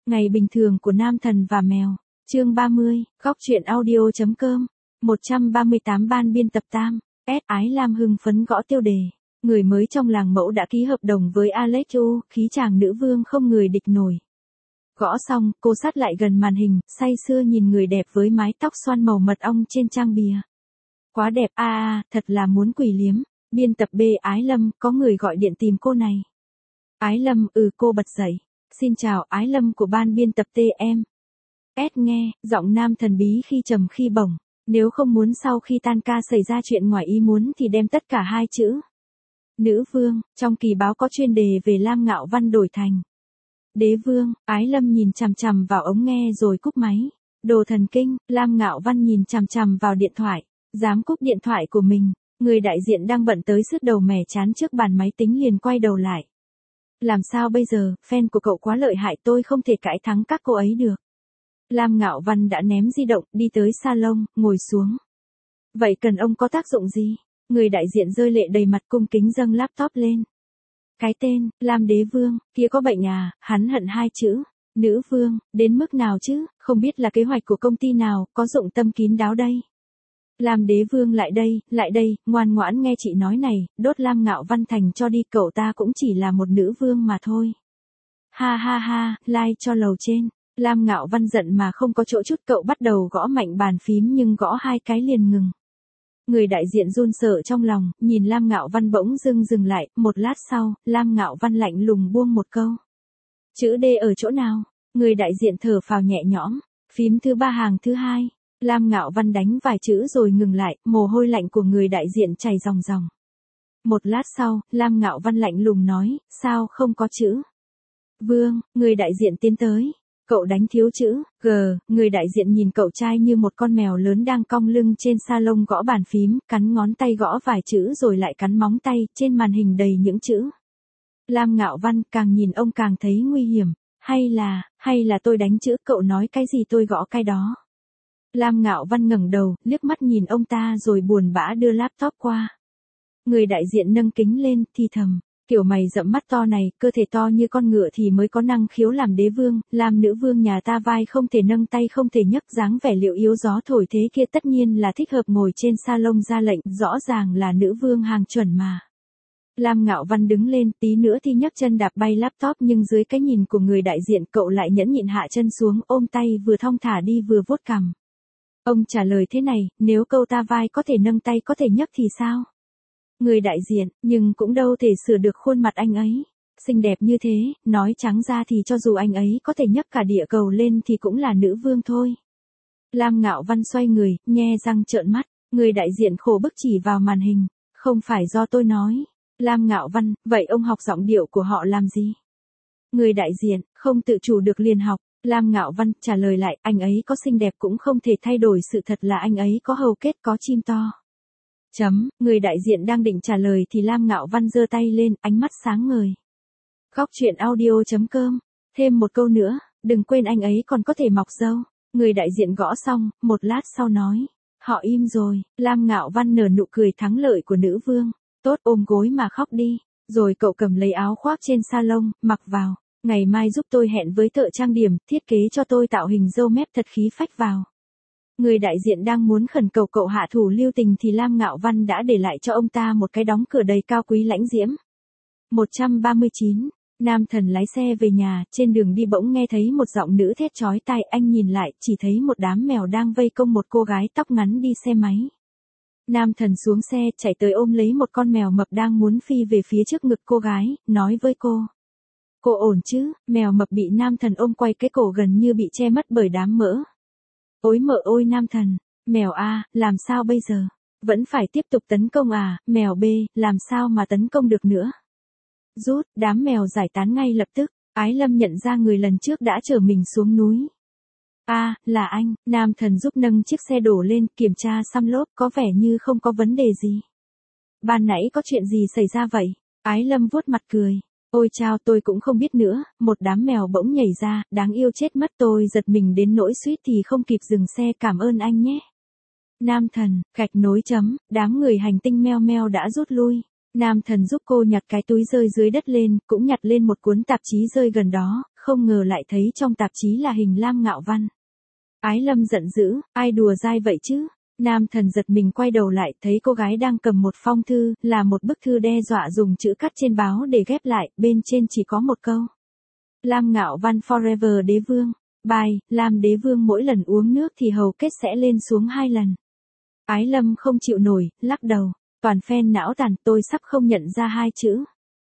Ngày bình thường của nam thần và mèo. Chương 30, góc truyện audio.com. 138 ban biên tập tam. Ái Lam hưng phấn gõ tiêu đề. Người mới trong làng mẫu đã ký hợp đồng với Alex U, khí chàng nữ vương không người địch nổi. Gõ xong, cô sát lại gần màn hình, say sưa nhìn người đẹp với mái tóc xoăn màu mật ong trên trang bìa. Quá đẹp thật là muốn quỳ liếm. Biên tập B Ái Lâm, có người gọi điện tìm cô này. Ái Lâm, cô bật dậy. Xin chào, Ái Lâm của ban biên tập TM. Nghe, giọng nam thần bí khi trầm khi bổng. Nếu không muốn sau khi tan ca xảy ra chuyện ngoài ý muốn thì đem tất cả hai chữ nữ vương, trong kỳ báo có chuyên đề về Lam Ngạo Văn đổi thành đế vương. Ái Lâm nhìn chằm chằm vào ống nghe rồi cúp máy. Đồ thần kinh. Lam Ngạo Văn nhìn chằm chằm vào điện thoại. Dám cúp điện thoại của mình. Người đại diện đang bận tới sứt đầu mẻ chán trước bàn máy tính liền quay đầu lại. Làm sao bây giờ, fan của cậu quá lợi hại, tôi không thể cãi thắng các cô ấy được. Lam Ngạo Văn đã ném di động, đi tới salon, ngồi xuống. Vậy cần ông có tác dụng gì? Người đại diện rơi lệ đầy mặt, cung kính dâng laptop lên. Cái tên, Lam Đế Vương, kia có bệnh à? Hắn hận hai chữ nữ vương, đến mức nào chứ? Không biết là kế hoạch của công ty nào, có dụng tâm kín đáo đây. Lam Đế Vương lại đây, ngoan ngoãn nghe chị nói này, đốt Lam Ngạo Văn thành cho đi, cậu ta cũng chỉ là một nữ vương mà thôi. Ha, like cho lầu trên. Lam Ngạo Văn giận mà không có chỗ chút, cậu bắt đầu gõ mạnh bàn phím nhưng gõ hai cái liền ngừng. Người đại diện run sợ trong lòng, nhìn Lam Ngạo Văn bỗng dừng lại, một lát sau, Lam Ngạo Văn lạnh lùng buông một câu. Chữ D ở chỗ nào? Người đại diện thở phào nhẹ nhõm, phím thứ 3 hàng thứ 2. Lam Ngạo Văn đánh vài chữ rồi ngừng lại, mồ hôi lạnh của người đại diện chảy ròng ròng. Một lát sau, Lam Ngạo Văn lạnh lùng nói, sao không có chữ vương? Người đại diện tiến tới. Cậu đánh thiếu chữ G. Người đại diện nhìn cậu trai như một con mèo lớn đang cong lưng trên salon gõ bàn phím, cắn ngón tay gõ vài chữ rồi lại cắn móng tay, trên màn hình đầy những chữ. Lam Ngạo Văn càng nhìn ông càng thấy nguy hiểm. Hay là tôi đánh chữ, cậu nói cái gì tôi gõ cái đó. Lam Ngạo Văn ngẩng đầu, liếc mắt nhìn ông ta rồi buồn bã đưa laptop qua. Người đại diện nâng kính lên, thì thầm. Kiểu mày rậm mắt to này, cơ thể to như con ngựa thì mới có năng khiếu làm đế vương, làm nữ vương nhà ta vai không thể nâng tay không thể nhấc, dáng vẻ liệu yếu gió thổi thế kia tất nhiên là thích hợp ngồi trên salon ra lệnh, rõ ràng là nữ vương hàng chuẩn mà. Lam Ngạo Văn đứng lên, tí nữa thì nhấc chân đạp bay laptop nhưng dưới cái nhìn của người đại diện cậu lại nhẫn nhịn hạ chân xuống, ôm tay vừa thong thả đi vừa vuốt cằm. Ông trả lời thế này, nếu câu ta vai có thể nâng tay có thể nhấc thì sao? Người đại diện, nhưng cũng đâu thể sửa được khuôn mặt anh ấy. Xinh đẹp như thế, nói trắng ra thì cho dù anh ấy có thể nhấc cả địa cầu lên thì cũng là nữ vương thôi. Lam Ngạo Văn xoay người, nhe răng trợn mắt. Người đại diện khổ bức chỉ vào màn hình. Không phải do tôi nói. Lam Ngạo Văn, vậy ông học giọng điệu của họ làm gì? Người đại diện, không tự chủ được liền học. Lam Ngạo Văn trả lời lại, anh ấy có xinh đẹp cũng không thể thay đổi sự thật là anh ấy có hầu kết có chim to. Người đại diện đang định trả lời thì Lam Ngạo Văn giơ tay lên, ánh mắt sáng ngời. Góc truyện audio.com. Thêm một câu nữa, đừng quên anh ấy còn có thể mọc râu. Người đại diện gõ xong, một lát sau nói. Họ im rồi. Lam Ngạo Văn nở nụ cười thắng lợi của nữ vương. Tốt, ôm gối mà khóc đi. Rồi cậu cầm lấy áo khoác trên salon, mặc vào. Ngày mai giúp tôi hẹn với thợ trang điểm, thiết kế cho tôi tạo hình râu mép thật khí phách vào. Người đại diện đang muốn khẩn cầu cậu hạ thủ lưu tình thì Lam Ngạo Văn đã để lại cho ông ta một cái đóng cửa đầy cao quý lãnh diễm. 139. Nam thần lái xe về nhà, trên đường đi bỗng nghe thấy một giọng nữ thét chói tai, anh nhìn lại, chỉ thấy một đám mèo đang vây công một cô gái tóc ngắn đi xe máy. Nam thần xuống xe, chạy tới ôm lấy một con mèo mập đang muốn phi về phía trước ngực cô gái, nói với cô. Cô ổn chứ? Mèo mập bị nam thần ôm quay cái cổ gần như bị che mất bởi đám mỡ. Ôi mợ ôi nam thần, mèo A, làm sao bây giờ? Vẫn phải tiếp tục tấn công à, mèo B, làm sao mà tấn công được nữa? Rút, đám mèo giải tán ngay lập tức, Ái Lâm nhận ra người lần trước đã chở mình xuống núi. Là anh, nam thần giúp nâng chiếc xe đổ lên, kiểm tra xăm lốp, có vẻ như không có vấn đề gì. Ban nãy có chuyện gì xảy ra vậy? Ái Lâm vuốt mặt cười. Ôi chao, tôi cũng không biết nữa, một đám mèo bỗng nhảy ra, đáng yêu chết mất, tôi giật mình đến nỗi suýt thì không kịp dừng xe, cảm ơn anh nhé. Nam thần, gạch nối chấm, đám người hành tinh meo meo đã rút lui. Nam thần giúp cô nhặt cái túi rơi dưới đất lên, cũng nhặt lên một cuốn tạp chí rơi gần đó, không ngờ lại thấy trong tạp chí là hình Lam Ngạo Văn. Ái Lâm giận dữ, ai đùa dai vậy chứ? Nam Thần giật mình quay đầu lại, thấy cô gái đang cầm một phong thư, là một bức thư đe dọa dùng chữ cắt trên báo để ghép lại, bên trên chỉ có một câu. Lam Ngạo Văn forever đế vương. Bài, Lam đế vương mỗi lần uống nước thì hầu kết sẽ lên xuống 2 lần. Ái Lâm không chịu nổi, lắc đầu. Toàn fan não tàn, tôi sắp không nhận ra 2 chữ.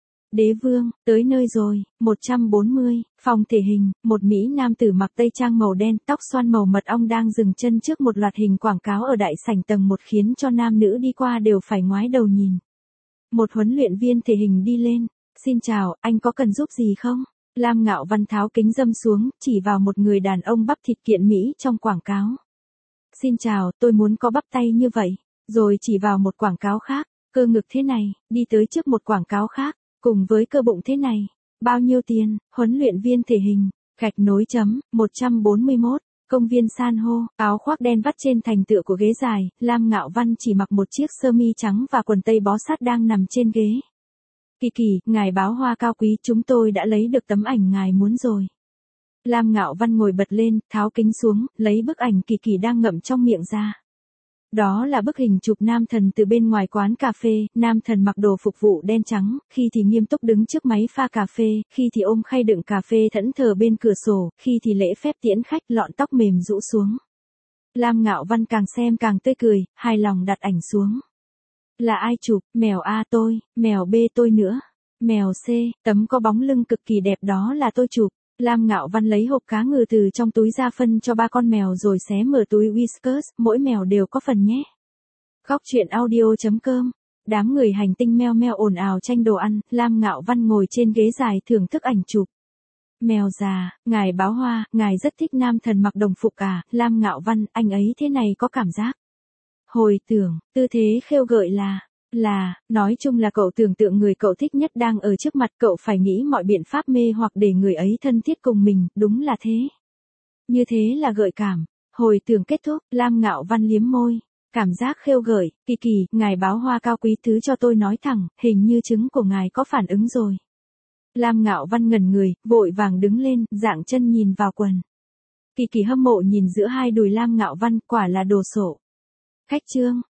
Đế vương, tới nơi rồi. 140, phòng thể hình, một Mỹ nam tử mặc tây trang màu đen, tóc xoăn màu mật ong đang dừng chân trước một loạt hình quảng cáo ở đại sảnh tầng 1 khiến cho nam nữ đi qua đều phải ngoái đầu nhìn. Một huấn luyện viên thể hình đi lên. Xin chào, anh có cần giúp gì không? Lam Ngạo Văn tháo kính râm xuống, chỉ vào một người đàn ông bắp thịt kiện Mỹ trong quảng cáo. Xin chào, tôi muốn có bắp tay như vậy. Rồi chỉ vào một quảng cáo khác, cơ ngực thế này, đi tới trước một quảng cáo khác, cùng với cơ bụng thế này. Bao nhiêu tiền? Huấn luyện viên thể hình, gạch nối chấm, 141, công viên san hô, áo khoác đen vắt trên thành tựa của ghế dài, Lam Ngạo Văn chỉ mặc một chiếc sơ mi trắng và quần tây bó sát đang nằm trên ghế. Kỳ Kỳ, ngài báo hoa cao quý, chúng tôi đã lấy được tấm ảnh ngài muốn rồi. Lam Ngạo Văn ngồi bật lên, tháo kính xuống, lấy bức ảnh Kỳ Kỳ đang ngậm trong miệng ra. Đó là bức hình chụp Nam Thần từ bên ngoài quán cà phê, Nam Thần mặc đồ phục vụ đen trắng, khi thì nghiêm túc đứng trước máy pha cà phê, khi thì ôm khay đựng cà phê thẫn thờ bên cửa sổ, khi thì lễ phép tiễn khách, lọn tóc mềm rũ xuống. Lam Ngạo Văn càng xem càng tươi cười, hài lòng đặt ảnh xuống. Là ai chụp? Mèo A tôi, mèo B tôi nữa. Mèo C, tấm có bóng lưng cực kỳ đẹp đó là tôi chụp. Lam Ngạo Văn lấy hộp cá ngừ từ trong túi ra phân cho 3 con mèo rồi xé mở túi Whiskas, mỗi mèo đều có phần nhé. Góc truyện audio.com. Đám người hành tinh meo meo ồn ào tranh đồ ăn, Lam Ngạo Văn ngồi trên ghế dài thưởng thức ảnh chụp. Mèo già, ngài báo hoa, ngài rất thích Nam Thần mặc đồng phục à? Lam Ngạo Văn, anh ấy thế này có cảm giác. Hồi tưởng, tư thế khêu gợi nói chung là cậu tưởng tượng người cậu thích nhất đang ở trước mặt, cậu phải nghĩ mọi biện pháp mê hoặc để người ấy thân thiết cùng mình, đúng là thế. Như thế là gợi cảm. Hồi tưởng kết thúc, Lam Ngạo Văn liếm môi. Cảm giác khêu gợi, Kỳ Kỳ, ngài báo hoa cao quý, thứ cho tôi nói thẳng, hình như trứng của ngài có phản ứng rồi. Lam Ngạo Văn ngẩn người, vội vàng đứng lên, dạng chân nhìn vào quần. Kỳ Kỳ hâm mộ nhìn giữa hai đùi Lam Ngạo Văn, quả là đồ sộ. Khách trương,